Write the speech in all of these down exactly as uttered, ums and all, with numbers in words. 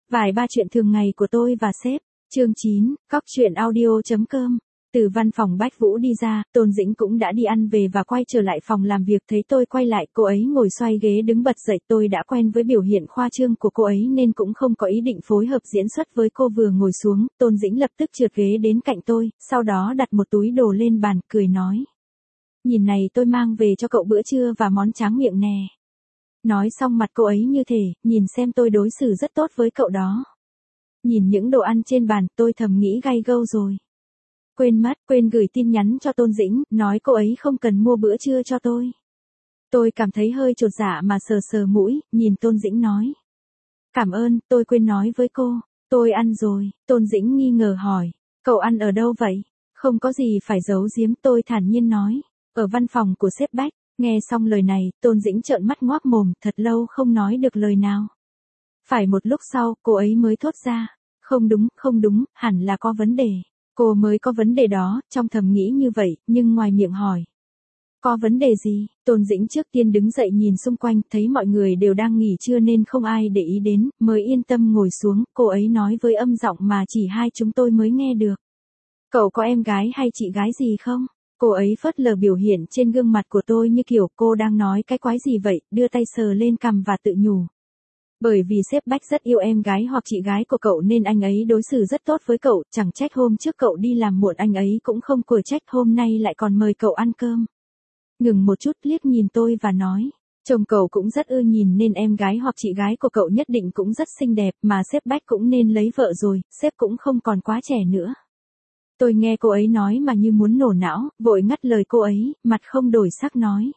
Vài ba chuyện thường ngày của tôi và sếp. Chương chín, cóc truyện audio chấm com. Từ văn phòng Bách Vũ đi ra, Tôn Dĩnh cũng đã đi ăn về và quay trở lại phòng làm việc. Thấy tôi quay lại, cô ấy ngồi xoay ghế đứng bật dậy. Tôi đã quen với biểu hiện khoa trương của cô ấy nên cũng không có ý định phối hợp diễn xuất với cô. Vừa ngồi xuống, Tôn Dĩnh lập tức trượt ghế đến cạnh tôi, sau đó đặt một túi đồ lên bàn, cười nói. Nhìn này, tôi mang về cho cậu bữa trưa và món tráng miệng nè. Nói xong mặt cô ấy như thể, nhìn xem tôi đối xử rất tốt với cậu đó. Nhìn những đồ ăn trên bàn, tôi thầm nghĩ gay gâu rồi. Quên mất, quên gửi tin nhắn cho Tôn Dĩnh, nói cô ấy không cần mua bữa trưa cho tôi. Tôi cảm thấy hơi chột dạ mà sờ sờ mũi, nhìn Tôn Dĩnh nói. Cảm ơn, tôi quên nói với cô, tôi ăn rồi. Tôn Dĩnh nghi ngờ hỏi, cậu ăn ở đâu vậy? Không có gì phải giấu giếm, tôi thản nhiên nói, ở văn phòng của sếp Bách. Nghe xong lời này, Tôn Dĩnh trợn mắt ngoác mồm, thật lâu không nói được lời nào. Phải một lúc sau, cô ấy mới thốt ra, không đúng, không đúng, hẳn là có vấn đề. Cô mới có vấn đề đó, trong thầm nghĩ như vậy, nhưng ngoài miệng hỏi. Có vấn đề gì? Tôn Dĩnh trước tiên đứng dậy nhìn xung quanh, thấy mọi người đều đang nghỉ trưa nên không ai để ý đến, mới yên tâm ngồi xuống. Cô ấy nói với âm giọng mà chỉ hai chúng tôi mới nghe được. Cậu có em gái hay chị gái gì không? Cô ấy phớt lờ biểu hiện trên gương mặt của tôi như kiểu cô đang nói cái quái gì vậy, đưa tay sờ lên cằm và tự nhủ. Bởi vì sếp Bách rất yêu em gái hoặc chị gái của cậu nên anh ấy đối xử rất tốt với cậu, chẳng trách hôm trước cậu đi làm muộn anh ấy cũng không quở trách, hôm nay lại còn mời cậu ăn cơm. Ngừng một chút liếc nhìn tôi và nói, chồng cậu cũng rất ưa nhìn nên em gái hoặc chị gái của cậu nhất định cũng rất xinh đẹp, mà sếp Bách cũng nên lấy vợ rồi, sếp cũng không còn quá trẻ nữa. Tôi nghe cô ấy nói mà như muốn nổ não, vội ngắt lời cô ấy, mặt không đổi sắc nói.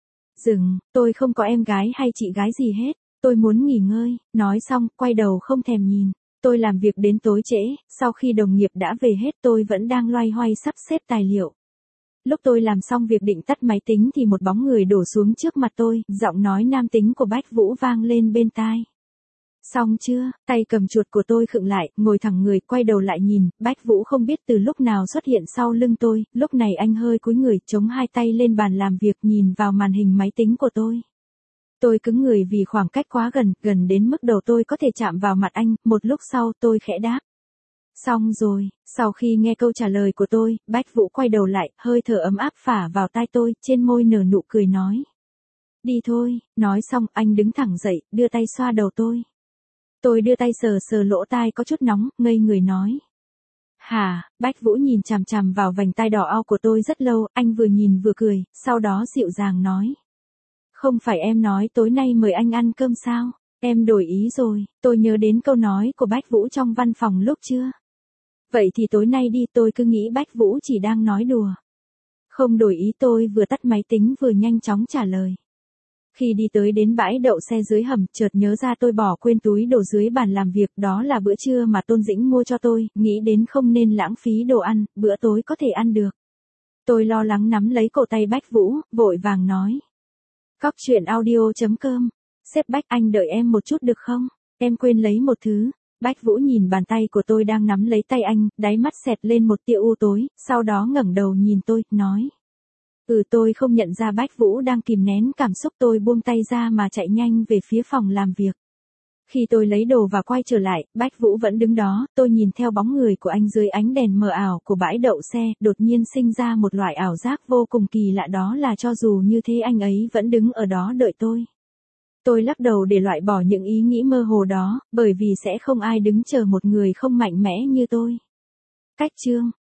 Dừng, tôi không có em gái hay chị gái gì hết, tôi muốn nghỉ ngơi. Nói xong, quay đầu không thèm nhìn. Tôi làm việc đến tối trễ, sau khi đồng nghiệp đã về hết tôi vẫn đang loay hoay sắp xếp tài liệu. Lúc tôi làm xong việc định tắt máy tính thì một bóng người đổ xuống trước mặt tôi, giọng nói nam tính của Bách Vũ vang lên bên tai. Xong chưa? Tay cầm chuột của tôi khựng lại, ngồi thẳng người, quay đầu lại nhìn, Bách Vũ không biết từ lúc nào xuất hiện sau lưng tôi, lúc này anh hơi cúi người, chống hai tay lên bàn làm việc nhìn vào màn hình máy tính của tôi. Tôi cứng người vì khoảng cách quá gần, gần đến mức đầu tôi có thể chạm vào mặt anh, một lúc sau tôi khẽ đáp. Xong rồi, sau khi nghe câu trả lời của tôi, Bách Vũ quay đầu lại, hơi thở ấm áp phả vào tai tôi, trên môi nở nụ cười nói. Đi thôi, nói xong anh đứng thẳng dậy, đưa tay xoa đầu tôi. Tôi đưa tay sờ sờ lỗ tai có chút nóng, ngây người nói. Hả, Bách Vũ nhìn chằm chằm vào vành tai đỏ ao của tôi rất lâu, anh vừa nhìn vừa cười, sau đó dịu dàng nói. Không phải em nói tối nay mời anh ăn cơm sao, em đổi ý rồi, tôi nhớ đến câu nói của Bách Vũ trong văn phòng lúc chưa. Vậy thì tối nay đi, tôi cứ nghĩ Bách Vũ chỉ đang nói đùa. Không đổi ý, tôi vừa tắt máy tính vừa nhanh chóng trả lời. Khi đi tới đến bãi đậu xe dưới hầm, chợt nhớ ra tôi bỏ quên túi đồ dưới bàn làm việc, đó là bữa trưa mà Tôn Dĩnh mua cho tôi, nghĩ đến không nên lãng phí đồ ăn, bữa tối có thể ăn được. Tôi lo lắng nắm lấy cổ tay Bách Vũ, vội vàng nói. Cóc truyện audio chấm com. Sếp Bách, anh đợi em một chút được không? Em quên lấy một thứ. Bách Vũ nhìn bàn tay của tôi đang nắm lấy tay anh, đáy mắt xẹt lên một tia u tối, sau đó ngẩng đầu nhìn tôi, nói. Ừ, tôi không nhận ra Bách Vũ đang kìm nén cảm xúc, tôi buông tay ra mà chạy nhanh về phía phòng làm việc. Khi tôi lấy đồ và quay trở lại, Bách Vũ vẫn đứng đó, tôi nhìn theo bóng người của anh dưới ánh đèn mờ ảo của bãi đậu xe, đột nhiên sinh ra một loại ảo giác vô cùng kỳ lạ, đó là cho dù như thế anh ấy vẫn đứng ở đó đợi tôi. Tôi lắc đầu để loại bỏ những ý nghĩ mơ hồ đó, bởi vì sẽ không ai đứng chờ một người không mạnh mẽ như tôi. Cách chương